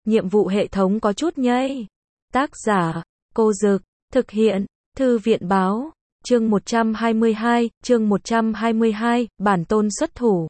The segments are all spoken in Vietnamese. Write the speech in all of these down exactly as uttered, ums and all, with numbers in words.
nhiệm vụ hệ thống có chút nhây. Tác giả, Cô Dực, thực hiện, Thư viện báo, chương một trăm hai mươi hai, chương một trăm hai mươi hai, bản tôn xuất thủ.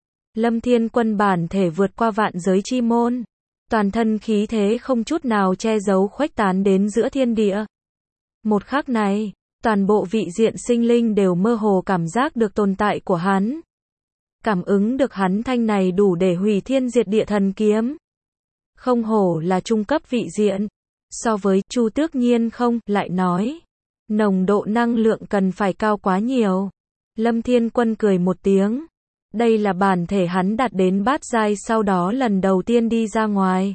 Lâm Thiên Quân bản thể vượt qua vạn giới chi môn, toàn thân khí thế không chút nào che giấu khuếch tán đến giữa thiên địa. Một khắc này, toàn bộ vị diện sinh linh đều mơ hồ cảm giác được tồn tại của hắn. Cảm ứng được hắn thanh này đủ để hủy thiên diệt địa thần kiếm. Không hổ là trung cấp vị diện. So với Chu Tước Nhiên không, lại nói. Nồng độ năng lượng cần phải cao quá nhiều. Lâm Thiên Quân cười một tiếng. Đây là bản thể hắn đạt đến bát giai sau đó lần đầu tiên đi ra ngoài.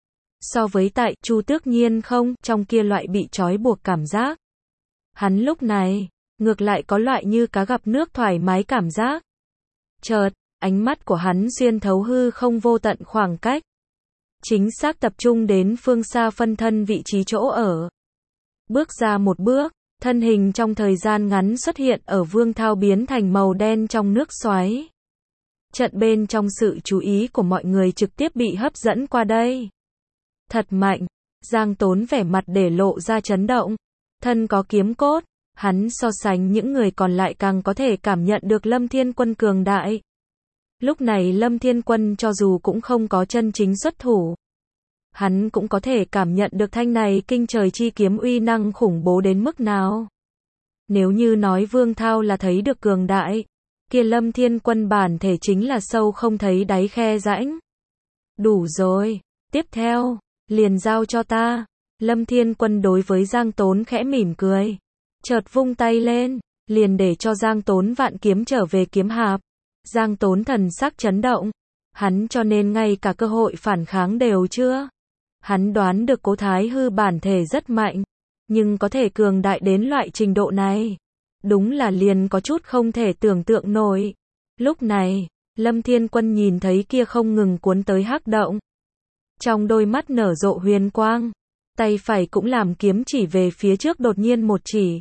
So với tại Chu Tước Nhiên không, trong kia loại bị trói buộc cảm giác. Hắn lúc này, ngược lại có loại như cá gặp nước thoải mái cảm giác. Chợt, ánh mắt của hắn xuyên thấu hư không vô tận khoảng cách. Chính xác tập trung đến phương xa phân thân vị trí chỗ ở. Bước ra một bước, thân hình trong thời gian ngắn xuất hiện ở Vương Thao biến thành màu đen trong nước xoáy. Trận bên trong sự chú ý của mọi người trực tiếp bị hấp dẫn qua đây. Thật mạnh, Giang Tốn vẻ mặt để lộ ra chấn động. Thân có kiếm cốt, hắn so sánh những người còn lại càng có thể cảm nhận được Lâm Thiên Quân cường đại. Lúc này Lâm Thiên Quân cho dù cũng không có chân chính xuất thủ, hắn cũng có thể cảm nhận được thanh này kinh trời chi kiếm uy năng khủng bố đến mức nào. Nếu như nói Vương Thao là thấy được cường đại, kia Lâm Thiên Quân bản thể chính là sâu không thấy đáy khe rãnh. Đủ rồi, tiếp theo, liền giao cho ta. Lâm Thiên Quân đối với Giang Tốn khẽ mỉm cười. Chợt vung tay lên, liền để cho Giang Tốn vạn kiếm trở về kiếm hạp. Giang Tốn thần sắc chấn động. Hắn cho nên ngay cả cơ hội phản kháng đều chưa. Hắn đoán được Cố Thái Hư bản thể rất mạnh, nhưng có thể cường đại đến loại trình độ này. Đúng là liền có chút không thể tưởng tượng nổi. Lúc này, Lâm Thiên Quân nhìn thấy kia không ngừng cuốn tới hắc động. Trong đôi mắt nở rộ huyền quang. Tay phải cũng làm kiếm chỉ về phía trước đột nhiên một chỉ.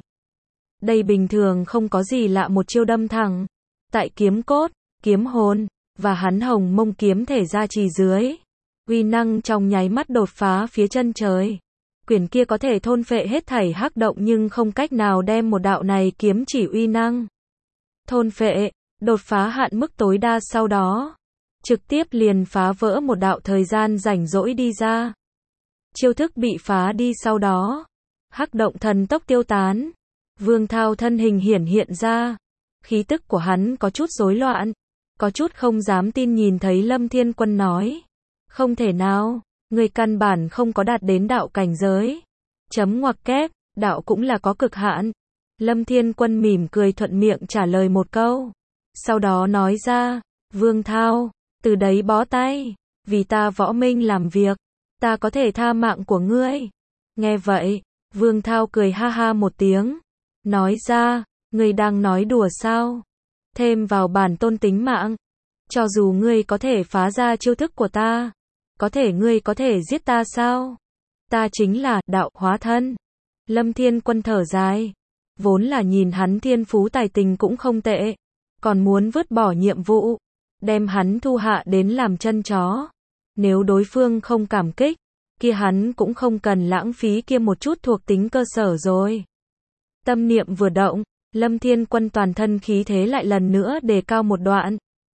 Đây bình thường không có gì lạ một chiêu đâm thẳng. Tại kiếm cốt, kiếm hồn, và hắn hồng mông kiếm thể ra trì dưới. Uy năng trong nháy mắt đột phá phía chân trời. Quyển kia có thể thôn phệ hết thảy hắc động nhưng không cách nào đem một đạo này kiếm chỉ uy năng. Thôn phệ, đột phá hạn mức tối đa sau đó. Trực tiếp liền phá vỡ một đạo thời gian rảnh rỗi đi ra. Chiêu thức bị phá đi sau đó. Hắc động thần tốc tiêu tán. Vương Thao thân hình hiển hiện ra. Khí tức của hắn có chút rối loạn. Có chút không dám tin nhìn thấy Lâm Thiên Quân nói. Không thể nào, người căn bản không có đạt đến đạo cảnh giới. Chấm ngoặc kép, đạo cũng là có cực hạn. Lâm Thiên Quân mỉm cười thuận miệng trả lời một câu. Sau đó nói ra, Vương Thao, từ đấy bó tay. Vì ta Võ Minh làm việc. Ta có thể tha mạng của ngươi. Nghe vậy, Vương Thao cười ha ha một tiếng. Nói ra, ngươi đang nói đùa sao? Thêm vào bản tôn tính mạng. Cho dù ngươi có thể phá ra chiêu thức của ta. Có thể ngươi có thể giết ta sao? Ta chính là đạo hóa thân. Lâm Thiên Quân thở dài. Vốn là nhìn hắn thiên phú tài tình cũng không tệ. Còn muốn vứt bỏ nhiệm vụ. Đem hắn thu hạ đến làm chân chó. Nếu đối phương không cảm kích, kia hắn cũng không cần lãng phí kia một chút thuộc tính cơ sở rồi. Tâm niệm vừa động, Lâm Thiên Quân toàn thân khí thế lại lần nữa đề cao một đoạn.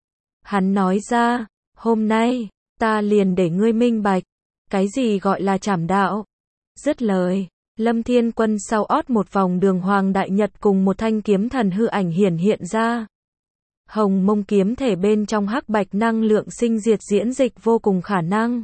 Hắn nói ra, hôm nay, ta liền để ngươi minh bạch, cái gì gọi là trảm đạo. Dứt lời, Lâm Thiên Quân sau ót một vòng đường hoàng đại nhật cùng một thanh kiếm thần hư ảnh hiển hiện ra. Hồng mông kiếm thể bên trong hắc bạch năng lượng sinh diệt diễn dịch vô cùng khả năng.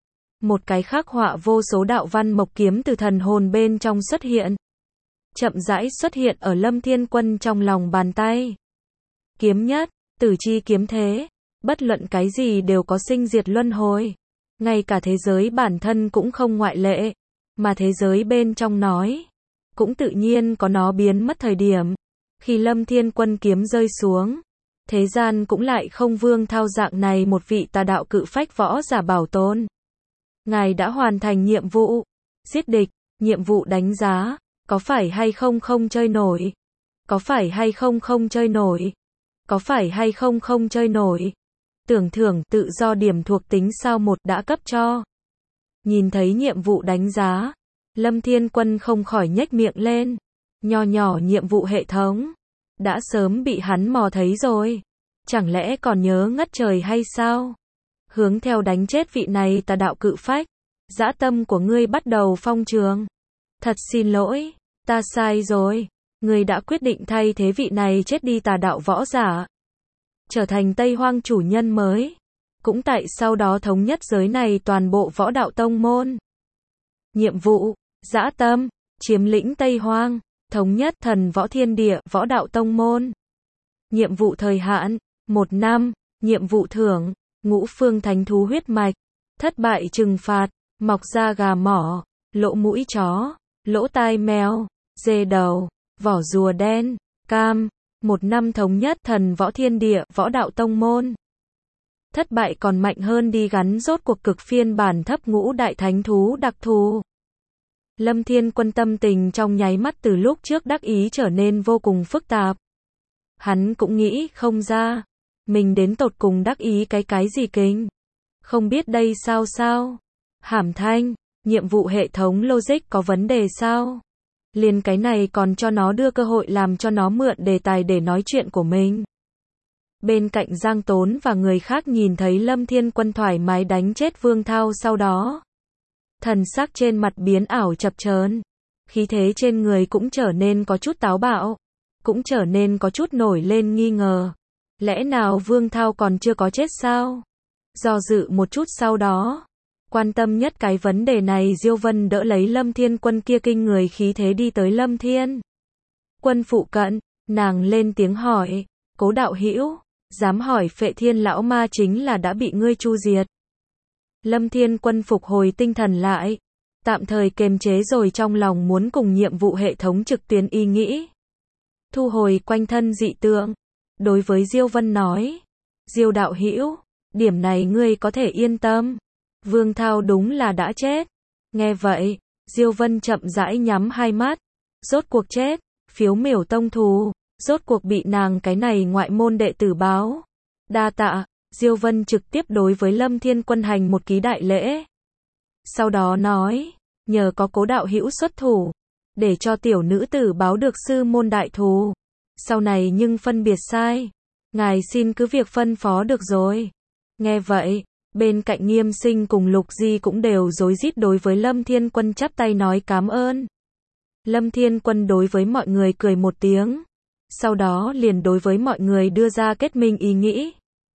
Một cái khắc họa vô số đạo văn mộc kiếm từ thần hồn bên trong xuất hiện. Chậm rãi xuất hiện ở Lâm Thiên Quân trong lòng bàn tay. Kiếm nhất, tử chi kiếm thế. Bất luận cái gì đều có sinh diệt luân hồi. Ngay cả thế giới bản thân cũng không ngoại lệ. Mà thế giới bên trong nói. Cũng tự nhiên có nó biến mất thời điểm. Khi Lâm Thiên Quân kiếm rơi xuống. Thế gian cũng lại không Vương Thao dạng này một vị tà đạo cự phách võ giả bảo tồn. Ngài đã hoàn thành nhiệm vụ. Giết địch, nhiệm vụ đánh giá. Có phải hay không không chơi nổi? Có phải hay không không chơi nổi? Có phải hay không không chơi nổi? Tưởng thưởng tự do điểm thuộc tính sao một đã cấp cho. Nhìn thấy nhiệm vụ đánh giá, Lâm Thiên Quân không khỏi nhếch miệng lên. Nho nhỏ nhiệm vụ hệ thống, đã sớm bị hắn mò thấy rồi. Chẳng lẽ còn nhớ ngất trời hay sao? Hướng theo đánh chết vị này tà đạo cự phách, dã tâm của ngươi bắt đầu phong trường. Thật xin lỗi, ta sai rồi. Ngươi đã quyết định thay thế vị này chết đi tà đạo võ giả, trở thành Tây Hoang chủ nhân mới. Cũng tại sau đó thống nhất giới này toàn bộ võ đạo tông môn. Nhiệm vụ, dã tâm, chiếm lĩnh Tây Hoang, thống nhất thần võ thiên địa, võ đạo tông môn. Nhiệm vụ thời hạn, một năm, nhiệm vụ thưởng, ngũ phương thánh thú huyết mạch, thất bại trừng phạt, mọc da gà mỏ, lỗ mũi chó, lỗ tai mèo, dê đầu, vỏ rùa đen, cam, một năm thống nhất thần võ thiên địa, võ đạo tông môn. Thất bại còn mạnh hơn đi gắn rốt cuộc cực phiên bản thấp ngũ đại thánh thú đặc thù. Lâm Thiên Quân tâm tình trong nháy mắt từ lúc trước đắc ý trở nên vô cùng phức tạp. Hắn cũng nghĩ không ra, mình đến tột cùng đắc ý cái cái gì kinh. Không biết đây sao sao? Hàm Thanh, nhiệm vụ hệ thống logic có vấn đề sao? Liền cái này còn cho nó đưa cơ hội làm cho nó mượn đề tài để nói chuyện của mình. Bên cạnh Giang Tốn và người khác nhìn thấy Lâm Thiên Quân thoải mái đánh chết Vương Thao sau đó. Thần sắc trên mặt biến ảo chập chờn, khí thế trên người cũng trở nên có chút táo bạo, cũng trở nên có chút nổi lên nghi ngờ. Lẽ nào Vương Thao còn chưa có chết sao? Do dự một chút sau đó, quan tâm nhất cái vấn đề này Diêu Vân đỡ lấy Lâm Thiên Quân kia kinh người khí thế đi tới Lâm Thiên Quân phụ cận, nàng lên tiếng hỏi, Cố đạo hữu, dám hỏi Phệ Thiên lão ma chính là đã bị ngươi chu diệt. Lâm Thiên Quân phục hồi tinh thần lại, tạm thời kiềm chế rồi trong lòng muốn cùng nhiệm vụ hệ thống trực tuyến ý nghĩ. Thu hồi quanh thân dị tượng, đối với Diêu Vân nói, Diêu đạo hữu, điểm này ngươi có thể yên tâm, Vương Thao đúng là đã chết. Nghe vậy, Diêu Vân chậm rãi nhắm hai mắt, rốt cuộc chết, phiếu miểu tông thù, rốt cuộc bị nàng cái này ngoại môn đệ tử báo. Đa tạ. Diêu Vân trực tiếp đối với Lâm Thiên Quân hành một ký đại lễ. Sau đó nói, nhờ có Cố đạo hữu xuất thủ, để cho tiểu nữ tử báo được sư môn đại thù. Sau này nhưng phân biệt sai, ngài xin cứ việc phân phó được rồi. Nghe vậy, bên cạnh Nghiêm Sinh cùng Lục Di cũng đều rối rít đối với Lâm Thiên Quân chắp tay nói cảm ơn. Lâm Thiên Quân đối với mọi người cười một tiếng, sau đó liền đối với mọi người đưa ra kết minh ý nghĩ.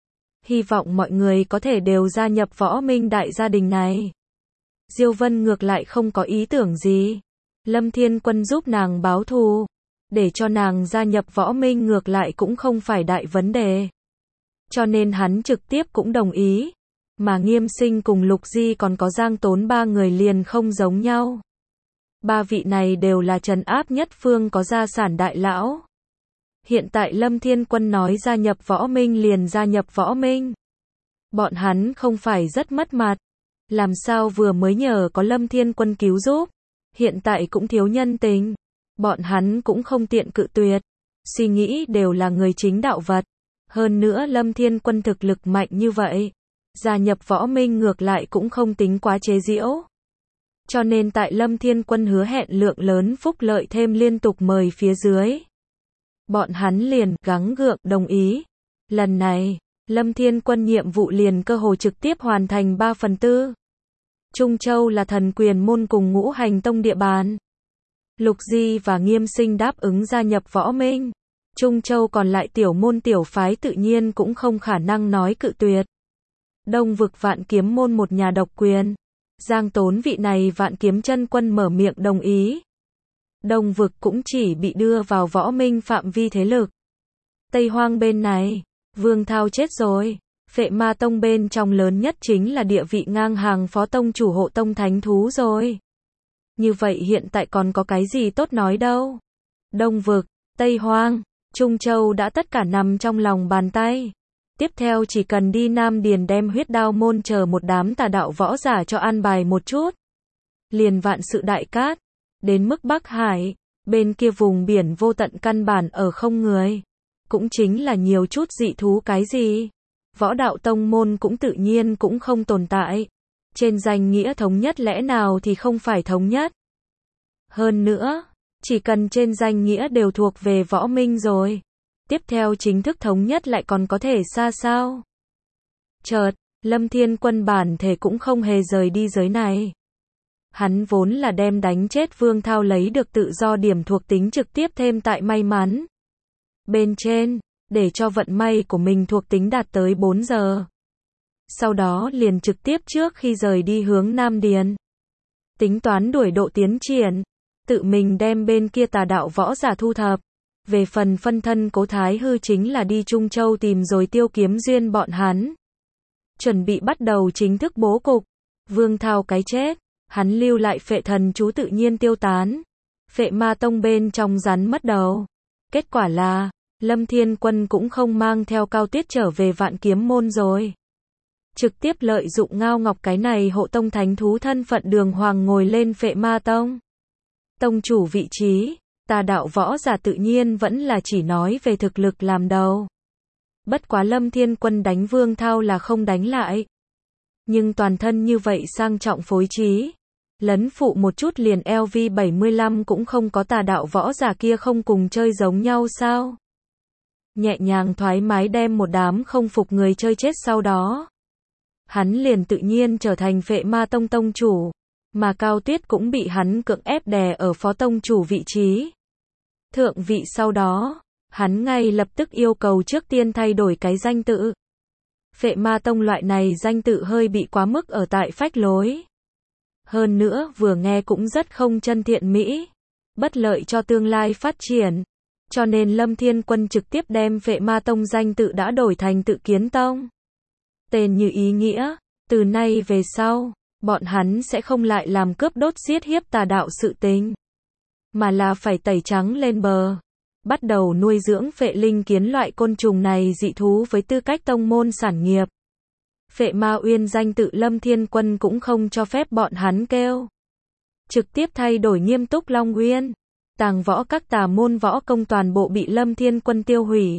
Hy vọng mọi người có thể đều gia nhập võ minh đại gia đình này. Diêu Vân ngược lại không có ý tưởng gì. Lâm Thiên Quân giúp nàng báo thù, để cho nàng gia nhập võ minh ngược lại cũng không phải đại vấn đề. Cho nên hắn trực tiếp cũng đồng ý. Mà Nghiêm Sinh cùng Lục Di còn có Giang Tốn ba người liền không giống nhau. Ba vị này đều là trấn áp nhất phương có gia sản đại lão. Hiện tại Lâm Thiên Quân nói gia nhập võ minh liền gia nhập võ minh. Bọn hắn không phải rất mất mặt. Làm sao vừa mới nhờ có Lâm Thiên Quân cứu giúp, hiện tại cũng thiếu nhân tình. Bọn hắn cũng không tiện cự tuyệt. Suy nghĩ đều là người chính đạo vật. Hơn nữa Lâm Thiên Quân thực lực mạnh như vậy, gia nhập võ minh ngược lại cũng không tính quá chế giễu. Cho nên tại Lâm Thiên Quân hứa hẹn lượng lớn phúc lợi thêm liên tục mời phía dưới, bọn hắn liền gắng gượng đồng ý. Lần này, Lâm Thiên Quân nhiệm vụ liền cơ hồ trực tiếp hoàn thành ba phần tư. Trung Châu là thần quyền môn cùng ngũ hành tông địa bàn. Lục Di và Nghiêm Sinh đáp ứng gia nhập võ minh. Trung Châu còn lại tiểu môn tiểu phái tự nhiên cũng không khả năng nói cự tuyệt. Đông vực Vạn Kiếm môn một nhà độc quyền. Giang Tốn vị này Vạn Kiếm chân quân mở miệng đồng ý. Đông vực cũng chỉ bị đưa vào võ minh phạm vi thế lực. Tây Hoang bên này, Vương Thao chết rồi. Phệ Ma tông bên trong lớn nhất chính là địa vị ngang hàng phó tông chủ hộ tông thánh thú rồi. Như vậy hiện tại còn có cái gì tốt nói đâu. Đông vực, Tây Hoang, Trung Châu đã tất cả nằm trong lòng bàn tay. Tiếp theo chỉ cần đi Nam Điền đem Huyết Đao môn chờ một đám tà đạo võ giả cho an bài một chút. Liền vạn sự đại cát. Đến mức Bắc Hải, bên kia vùng biển vô tận căn bản ở không người. Cũng chính là nhiều chút dị thú cái gì. Võ đạo tông môn cũng tự nhiên cũng không tồn tại. Trên danh nghĩa thống nhất lẽ nào thì không phải thống nhất. Hơn nữa, chỉ cần trên danh nghĩa đều thuộc về võ minh rồi. Tiếp theo chính thức thống nhất lại còn có thể xa sao? Chợt, Lâm Thiên Quân bản thể cũng không hề rời đi giới này. Hắn vốn là đem đánh chết Vương Thao lấy được tự do điểm thuộc tính trực tiếp thêm tại may mắn bên trên, để cho vận may của mình thuộc tính đạt tới bốn giờ. Sau đó liền trực tiếp trước khi rời đi hướng Nam Điền. Tính toán đuổi độ tiến triển, tự mình đem bên kia tà đạo võ giả thu thập. Về phần phân thân Cố Thái Hư chính là đi Trung Châu tìm rồi Tiêu Kiếm Duyên bọn hắn. Chuẩn bị bắt đầu chính thức bố cục. Vương Thao cái chết, hắn lưu lại phệ thần chú tự nhiên tiêu tán. Phệ ma tông bên trong rắn mất đầu. Kết quả là, Lâm Thiên Quân cũng không mang theo Cao Tuyết trở về Vạn Kiếm môn rồi. Trực tiếp lợi dụng Ngao Ngọc cái này hộ tông thánh thú thân phận đường hoàng ngồi lên phệ ma tông. Tông chủ vị trí, tà đạo võ giả tự nhiên vẫn là chỉ nói về thực lực làm đầu. Bất quá Lâm Thiên Quân đánh Vương Thao là không đánh lại. Nhưng toàn thân như vậy sang trọng phối trí. Lấn phụ một chút liền L V bảy mươi lăm cũng không có tà đạo võ giả kia không cùng chơi giống nhau sao. Nhẹ nhàng thoải mái đem một đám không phục người chơi chết sau đó. Hắn liền tự nhiên trở thành phệ ma tông tông chủ. Mà Cao Tuyết cũng bị hắn cưỡng ép đè ở phó tông chủ vị trí. Thượng vị sau đó, hắn ngay lập tức yêu cầu trước tiên thay đổi cái danh tự. Phệ ma tông loại này danh tự hơi bị quá mức ở tại phách lối. Hơn nữa vừa nghe cũng rất không chân thiện mỹ. Bất lợi cho tương lai phát triển. Cho nên Lâm Thiên Quân trực tiếp đem phệ ma tông danh tự đã đổi thành Tự Kiến Tông. Tên như ý nghĩa, từ nay về sau, bọn hắn sẽ không lại làm cướp đốt giết hiếp tà đạo sự tình. Mà là phải tẩy trắng lên bờ. Bắt đầu nuôi dưỡng phệ linh kiến loại côn trùng này dị thú với tư cách tông môn sản nghiệp. Phệ ma uyên danh tự Lâm Thiên Quân cũng không cho phép bọn hắn kêu. Trực tiếp thay đổi nghiêm túc Long Uyên. Tàng võ các tà môn võ công toàn bộ bị Lâm Thiên Quân tiêu hủy.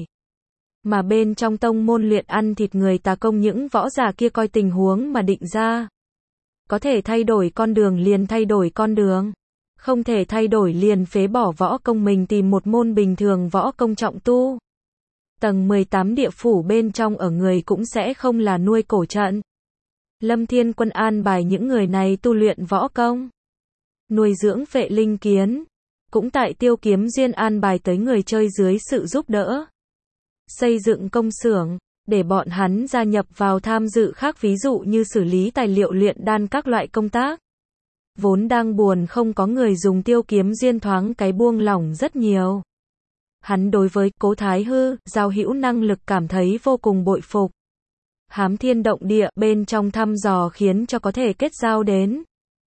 Mà bên trong tông môn luyện ăn thịt người tà công những võ giả kia coi tình huống mà định ra. Có thể thay đổi con đường liền thay đổi con đường. Không thể thay đổi liền phế bỏ võ công mình tìm một môn bình thường võ công trọng tu. Tầng mười tám địa phủ bên trong ở người cũng sẽ không là nuôi cổ trận. Lâm Thiên Quân an bài những người này tu luyện võ công. Nuôi dưỡng phệ linh kiến. Cũng tại Tiêu Kiếm Duyên an bài tới người chơi dưới sự giúp đỡ. Xây dựng công xưởng, để bọn hắn gia nhập vào tham dự khác ví dụ như xử lý tài liệu luyện đan các loại công tác. Vốn đang buồn không có người dùng Tiêu Kiếm Duyên thoáng cái buông lỏng rất nhiều. Hắn đối với Cố Thái Hư, giao hữu năng lực cảm thấy vô cùng bội phục. Hám thiên động địa bên trong thăm dò khiến cho có thể kết giao đến.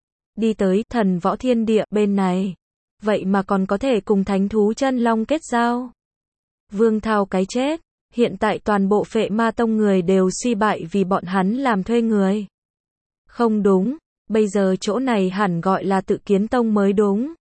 Đi tới thần võ thiên địa bên này. Vậy mà còn có thể cùng thánh thú chân long kết giao. Vương Thao cái chết, hiện tại toàn bộ phệ ma tông người đều suy bại vì bọn hắn làm thuê người. Không đúng, bây giờ chỗ này hẳn gọi là Tự Kiến Tông mới đúng.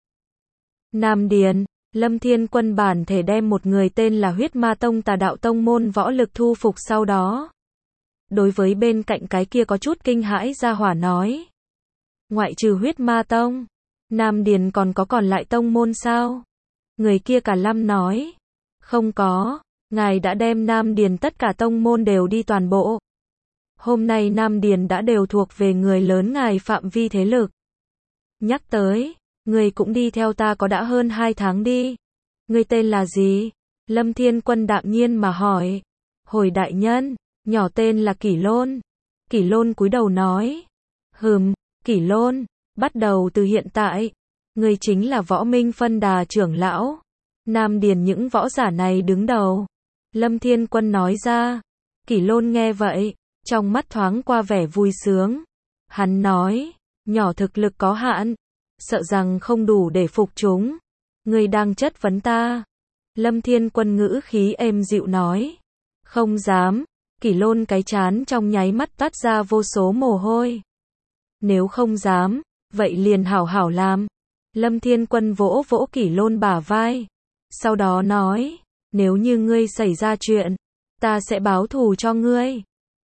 Nam Điền, Lâm Thiên Quân bản thể đem một người tên là Huyết Ma Tông tà đạo tông môn võ lực thu phục sau đó. Đối với bên cạnh cái kia có chút kinh hãi gia hỏa nói. Ngoại trừ Huyết Ma Tông, Nam Điền còn có còn lại tông môn sao? Người kia cả lâm nói. Không có, ngài đã đem Nam Điền tất cả tông môn đều đi toàn bộ. Hôm nay Nam Điền đã đều thuộc về người lớn ngài phạm vi thế lực. Nhắc tới, người cũng đi theo ta có đã hơn hai tháng đi. Người tên là gì? Lâm Thiên Quân đạm nhiên mà hỏi. Hồi đại nhân, nhỏ tên là Kỷ Lôn. Kỷ Lôn cúi đầu nói. Hừm, Kỷ Lôn, bắt đầu từ hiện tại, người chính là Võ Minh Phân Đà trưởng lão. Nam Điền những võ giả này đứng đầu. Lâm Thiên Quân nói ra. Kỷ Lôn nghe vậy, trong mắt thoáng qua vẻ vui sướng. Hắn nói, nhỏ thực lực có hạn, sợ rằng không đủ để phục chúng. Người đang chất vấn ta. Lâm Thiên Quân ngữ khí êm dịu nói. Không dám. Kỷ Lôn cái chán trong nháy mắt toát ra vô số mồ hôi. Nếu không dám, vậy liền hảo hảo làm. Lâm Thiên Quân vỗ vỗ Kỷ Lôn bả vai. Sau đó nói, nếu như ngươi xảy ra chuyện, ta sẽ báo thù cho ngươi.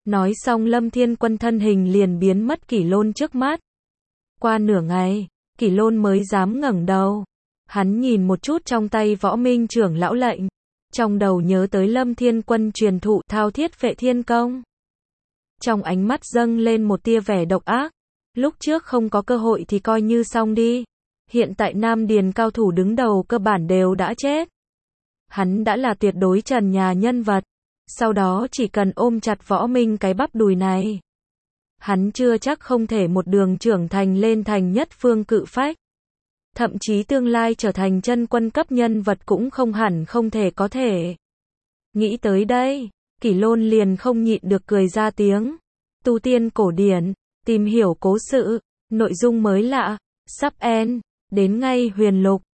Nói xong Lâm Thiên Quân thân hình liền biến mất Kỷ Lôn trước mắt. Qua nửa ngày, Kỷ Lôn mới dám ngẩng đầu. Hắn nhìn một chút trong tay Võ Minh trưởng lão lệnh, trong đầu nhớ tới Lâm Thiên Quân truyền thụ thao thiết vệ thiên công. Trong ánh mắt dâng lên một tia vẻ độc ác. Lúc trước không có cơ hội thì coi như xong đi. Hiện tại Nam Điền cao thủ đứng đầu cơ bản đều đã chết. Hắn đã là tuyệt đối trần nhà nhân vật. Sau đó chỉ cần ôm chặt Võ Minh cái bắp đùi này, hắn chưa chắc không thể một đường trưởng thành lên thành nhất phương cự phách. Thậm chí tương lai trở thành chân quân cấp nhân vật cũng không hẳn không thể có thể. Nghĩ tới đây, Kỷ Lôn liền không nhịn được cười ra tiếng. Tu tiên cổ điển, tìm hiểu cố sự, nội dung mới lạ, sắp end, đến ngay huyền lục.